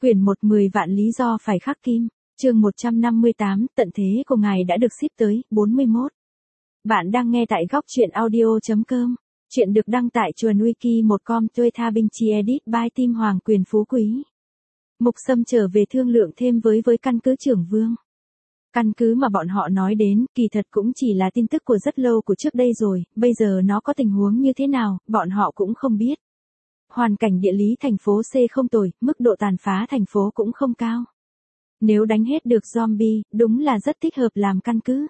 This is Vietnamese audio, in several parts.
Quyển 1 10 vạn lý do phải khắc kim, chương 158, tận thế của ngài đã được ship tới, 41. Bạn đang nghe tại góc truyện audio.com. Chuyện được đăng tại chuồn wiki1com tuê tha binh chi edit by Tim Hoàng Quyền Phú Quý. Mục Sâm trở về thương lượng thêm với căn cứ trưởng Vương. Căn cứ mà bọn họ nói đến, kỳ thật cũng chỉ là tin tức của rất lâu của trước đây rồi, bây giờ nó có tình huống như thế nào, bọn họ cũng không biết. Hoàn cảnh địa lý thành phố C không tồi, mức độ tàn phá thành phố cũng không cao. Nếu đánh hết được zombie, đúng là rất thích hợp làm căn cứ.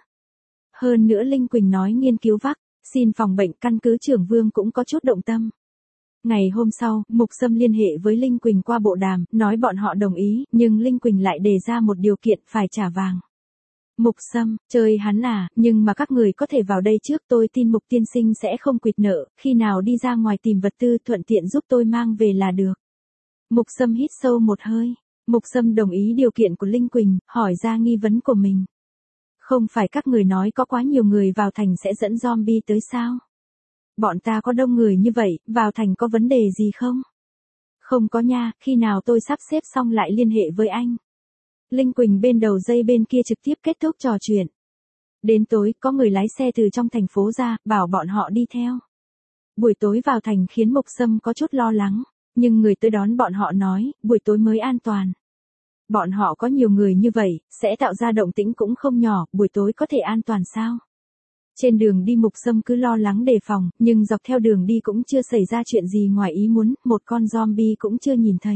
Hơn nữa Linh Quỳnh nói nghiên cứu vaccine phòng bệnh, căn cứ trưởng Vương cũng có chút động tâm. Ngày hôm sau, Mục Sâm liên hệ với Linh Quỳnh qua bộ đàm, nói bọn họ đồng ý, nhưng Linh Quỳnh lại đề ra một điều kiện phải trả vàng. Mục Sâm, chơi hắn à, nhưng mà các người có thể vào đây trước, tôi tin Mục tiên sinh sẽ không quỵt nợ, khi nào đi ra ngoài tìm vật tư thuận tiện giúp tôi mang về là được. Mục Sâm hít sâu một hơi. Mục Sâm đồng ý điều kiện của Linh Quỳnh, hỏi ra nghi vấn của mình. Không phải các người nói có quá nhiều người vào thành sẽ dẫn zombie tới sao? Bọn ta có đông người như vậy, vào thành có vấn đề gì không? Không có nha, khi nào tôi sắp xếp xong lại liên hệ với anh. Linh Quỳnh bên đầu dây bên kia trực tiếp kết thúc trò chuyện. Đến tối, có người lái xe từ trong thành phố ra, bảo bọn họ đi theo. Buổi tối vào thành khiến Mục Sâm có chút lo lắng, nhưng người tới đón bọn họ nói, buổi tối mới an toàn. Bọn họ có nhiều người như vậy, sẽ tạo ra động tĩnh cũng không nhỏ, buổi tối có thể an toàn sao? Trên đường đi Mục Sâm cứ lo lắng đề phòng, nhưng dọc theo đường đi cũng chưa xảy ra chuyện gì ngoài ý muốn, một con zombie cũng chưa nhìn thấy.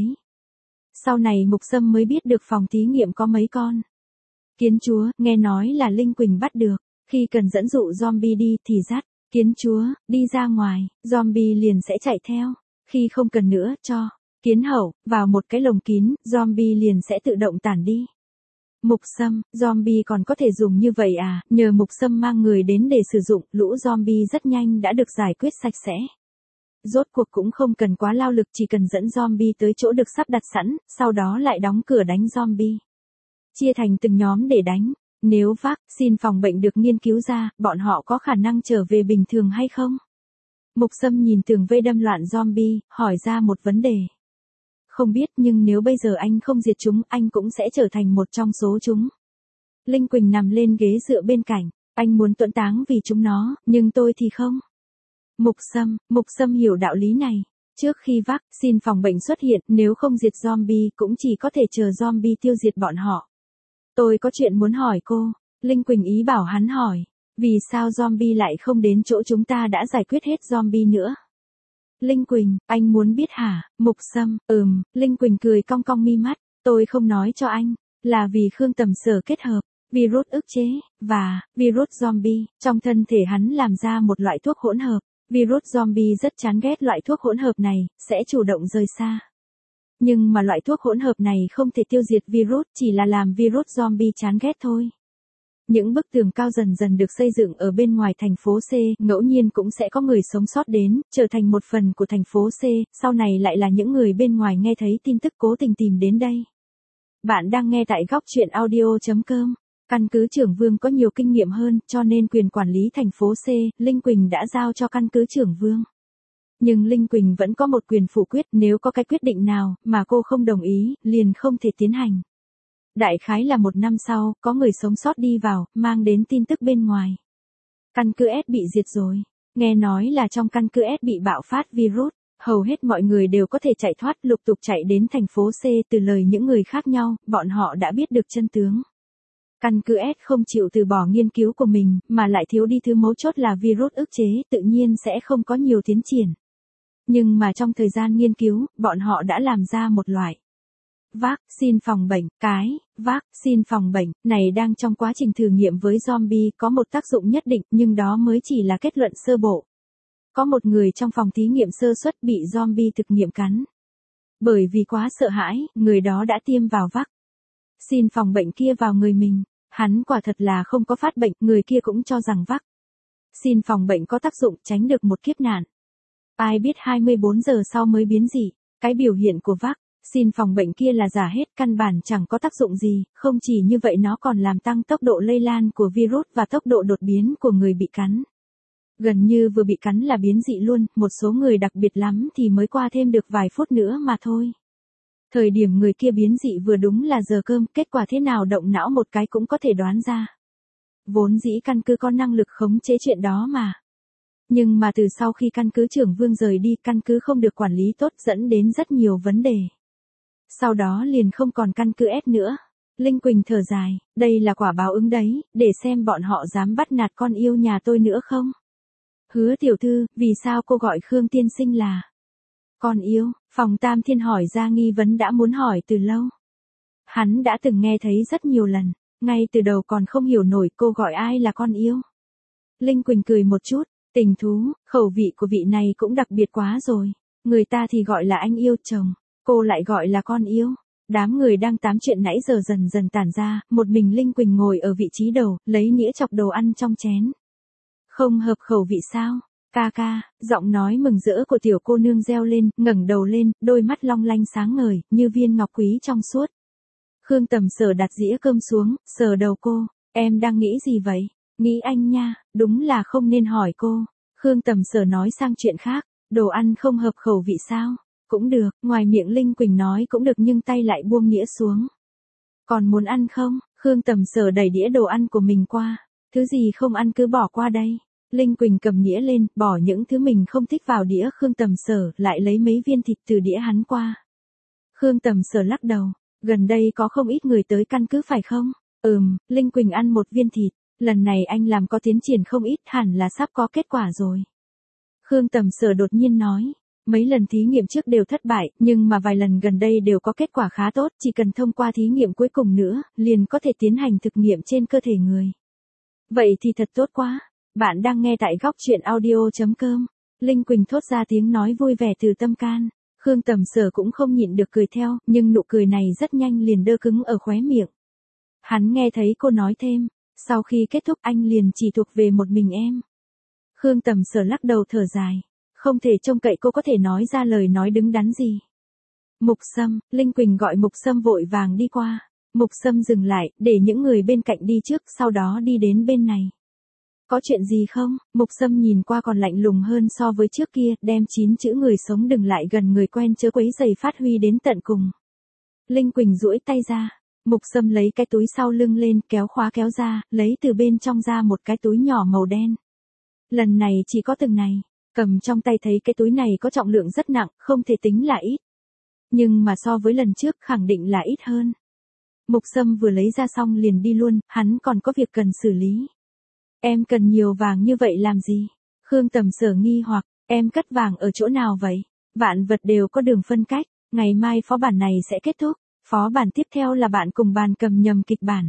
Sau này Mục Sâm mới biết được phòng thí nghiệm có mấy con kiến chúa, nghe nói là Linh Quỳnh bắt được, khi cần dẫn dụ zombie đi thì dắt kiến chúa đi ra ngoài, zombie liền sẽ chạy theo, khi không cần nữa cho kiến hậu vào một cái lồng kín, zombie liền sẽ tự động tản đi. Mục Sâm, zombie còn có thể dùng như vậy à? Nhờ Mục Sâm mang người đến để sử dụng, lũ zombie rất nhanh đã được giải quyết sạch sẽ. Rốt cuộc cũng không cần quá lao lực, chỉ cần dẫn zombie tới chỗ được sắp đặt sẵn, sau đó lại đóng cửa đánh zombie. Chia thành từng nhóm để đánh. Nếu vaccine phòng bệnh được nghiên cứu ra, bọn họ có khả năng trở về bình thường hay không? Mục Sâm nhìn tường vây đâm loạn zombie, hỏi ra một vấn đề. Không biết, nhưng nếu bây giờ anh không diệt chúng, anh cũng sẽ trở thành một trong số chúng. Linh Quỳnh nằm lên ghế dựa bên cạnh, anh muốn tuẫn táng vì chúng nó, nhưng tôi thì không. Mục Sâm hiểu đạo lý này. Trước khi vaccine phòng bệnh xuất hiện, nếu không diệt zombie, cũng chỉ có thể chờ zombie tiêu diệt bọn họ. Tôi có chuyện muốn hỏi cô. Linh Quỳnh ý bảo hắn hỏi. Vì sao zombie lại không đến chỗ chúng ta đã giải quyết hết zombie nữa? Linh Quỳnh, anh muốn biết hả? Mục Sâm, Linh Quỳnh cười cong cong mi mắt. Tôi không nói cho anh, là vì Khương Tầm Sở kết hợp virus ức chế và virus zombie trong thân thể hắn làm ra một loại thuốc hỗn hợp. Virus zombie rất chán ghét loại thuốc hỗn hợp này, sẽ chủ động rời xa. Nhưng mà loại thuốc hỗn hợp này không thể tiêu diệt virus, chỉ là làm virus zombie chán ghét thôi. Những bức tường cao dần dần được xây dựng ở bên ngoài thành phố C, ngẫu nhiên cũng sẽ có người sống sót đến, trở thành một phần của thành phố C, sau này lại là những người bên ngoài nghe thấy tin tức cố tình tìm đến đây. Bạn đang nghe tại góc truyện audio.com. Căn cứ trưởng Vương có nhiều kinh nghiệm hơn, cho nên quyền quản lý thành phố C, Linh Quỳnh đã giao cho căn cứ trưởng Vương. Nhưng Linh Quỳnh vẫn có một quyền phủ quyết, nếu có cái quyết định nào mà cô không đồng ý, liền không thể tiến hành. Đại khái là 1 năm sau, có người sống sót đi vào, mang đến tin tức bên ngoài. Căn cứ S bị diệt rồi. Nghe nói là trong căn cứ S bị bạo phát virus, hầu hết mọi người đều có thể chạy thoát, lục tục chạy đến thành phố C. Từ lời những người khác nhau, bọn họ đã biết được chân tướng. Căn cứ S không chịu từ bỏ nghiên cứu của mình, mà lại thiếu đi thứ mấu chốt là virus ức chế, tự nhiên sẽ không có nhiều tiến triển. Nhưng mà trong thời gian nghiên cứu, bọn họ đã làm ra một loại vaccine phòng bệnh. Cái vaccine phòng bệnh này đang trong quá trình thử nghiệm với zombie, có một tác dụng nhất định, nhưng đó mới chỉ là kết luận sơ bộ. Có một người trong phòng thí nghiệm sơ suất bị zombie thực nghiệm cắn. Bởi vì quá sợ hãi, người đó đã tiêm vào vaccine phòng bệnh kia vào người mình. Hắn quả thật là không có phát bệnh, người kia cũng cho rằng vaccine phòng bệnh có tác dụng tránh được một kiếp nạn. Ai biết 24 giờ sau mới biến dị, cái biểu hiện của vaccine phòng bệnh kia là giả hết, căn bản chẳng có tác dụng gì, không chỉ như vậy nó còn làm tăng tốc độ lây lan của virus và tốc độ đột biến của người bị cắn. Gần như vừa bị cắn là biến dị luôn, một số người đặc biệt lắm thì mới qua thêm được vài phút nữa mà thôi. Thời điểm người kia biến dị vừa đúng là giờ cơm, kết quả thế nào động não một cái cũng có thể đoán ra. Vốn dĩ căn cứ có năng lực khống chế chuyện đó mà. Nhưng mà từ sau khi căn cứ trưởng Vương rời đi, căn cứ không được quản lý tốt dẫn đến rất nhiều vấn đề. Sau đó liền không còn căn cứ S nữa. Linh Quỳnh thở dài, đây là quả báo ứng đấy, để xem bọn họ dám bắt nạt con yêu nhà tôi nữa không. Hứa tiểu thư, vì sao cô gọi Khương tiên sinh là con yêu? Phòng Tam Thiên hỏi ra nghi vấn đã muốn hỏi từ lâu. Hắn đã từng nghe thấy rất nhiều lần, ngay từ đầu còn không hiểu nổi cô gọi ai là con yêu. Linh Quỳnh cười một chút, tình thú, khẩu vị của vị này cũng đặc biệt quá rồi. Người ta thì gọi là anh yêu chồng, cô lại gọi là con yêu. Đám người đang tám chuyện nãy giờ dần dần tản ra, một mình Linh Quỳnh ngồi ở vị trí đầu, lấy nĩa chọc đồ ăn trong chén. Không hợp khẩu vị sao? Ca ca, giọng nói mừng rỡ của tiểu cô nương reo lên, ngẩng đầu lên, đôi mắt long lanh sáng ngời, như viên ngọc quý trong suốt. Khương Tầm Sở đặt dĩa cơm xuống, sờ đầu cô, em đang nghĩ gì vậy? Nghĩ anh nha, đúng là không nên hỏi cô. Khương Tầm Sở nói sang chuyện khác, đồ ăn không hợp khẩu vị sao? Cũng được, ngoài miệng Linh Quỳnh nói cũng được nhưng tay lại buông đĩa xuống. Còn muốn ăn không? Khương Tầm Sở đẩy đĩa đồ ăn của mình qua. Thứ gì không ăn cứ bỏ qua đây. Linh Quỳnh cầm đĩa lên, bỏ những thứ mình không thích vào đĩa Khương Tầm Sở, lại lấy mấy viên thịt từ đĩa hắn qua. Khương Tầm Sở lắc đầu, gần đây có không ít người tới căn cứ phải không? Linh Quỳnh ăn một viên thịt, lần này anh làm có tiến triển không ít, hẳn là sắp có kết quả rồi. Khương Tầm Sở đột nhiên nói, mấy lần thí nghiệm trước đều thất bại, nhưng mà vài lần gần đây đều có kết quả khá tốt, chỉ cần thông qua thí nghiệm cuối cùng nữa, liền có thể tiến hành thực nghiệm trên cơ thể người. Vậy thì thật tốt quá. Bạn đang nghe tại góc truyện audio.com. Linh Quỳnh thốt ra tiếng nói vui vẻ từ tâm can. Khương Tầm Sở cũng không nhịn được cười theo, nhưng nụ cười này rất nhanh liền đơ cứng ở khóe miệng. Hắn nghe thấy cô nói thêm, sau khi kết thúc anh liền chỉ thuộc về một mình em. Khương Tầm Sở lắc đầu thở dài, không thể trông cậy cô có thể nói ra lời nói đứng đắn gì. Mục Sâm, Linh Quỳnh gọi Mục Sâm vội vàng đi qua. Mục Sâm dừng lại, để những người bên cạnh đi trước, sau đó đi đến bên này. Có chuyện gì không? Mục Sâm nhìn qua còn lạnh lùng hơn so với trước kia, đem 9 chữ người sống đừng lại gần người quen chớ quấy rầy phát huy đến tận cùng. Linh Quỳnh duỗi tay ra. Mục Sâm lấy cái túi sau lưng lên, kéo khóa kéo ra, lấy từ bên trong ra một cái túi nhỏ màu đen. Lần này chỉ có từng này, cầm trong tay thấy cái túi này có trọng lượng rất nặng, không thể tính là ít. Nhưng mà so với lần trước khẳng định là ít hơn. Mục Sâm vừa lấy ra xong liền đi luôn, hắn còn có việc cần xử lý. Em cần nhiều vàng như vậy làm gì? Khương Tầm Sở nghi hoặc, em cất vàng ở chỗ nào vậy? Vạn vật đều có đường phân cách, ngày mai phó bản này sẽ kết thúc, phó bản tiếp theo là bạn cùng bàn cầm nhầm kịch bản.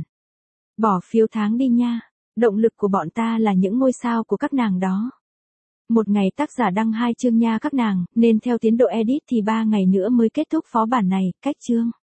Bỏ phiếu tháng đi nha, động lực của bọn ta là những ngôi sao của các nàng đó. Một ngày tác giả đăng 2 chương nha các nàng, nên theo tiến độ edit thì 3 ngày nữa mới kết thúc phó bản này, cách chương.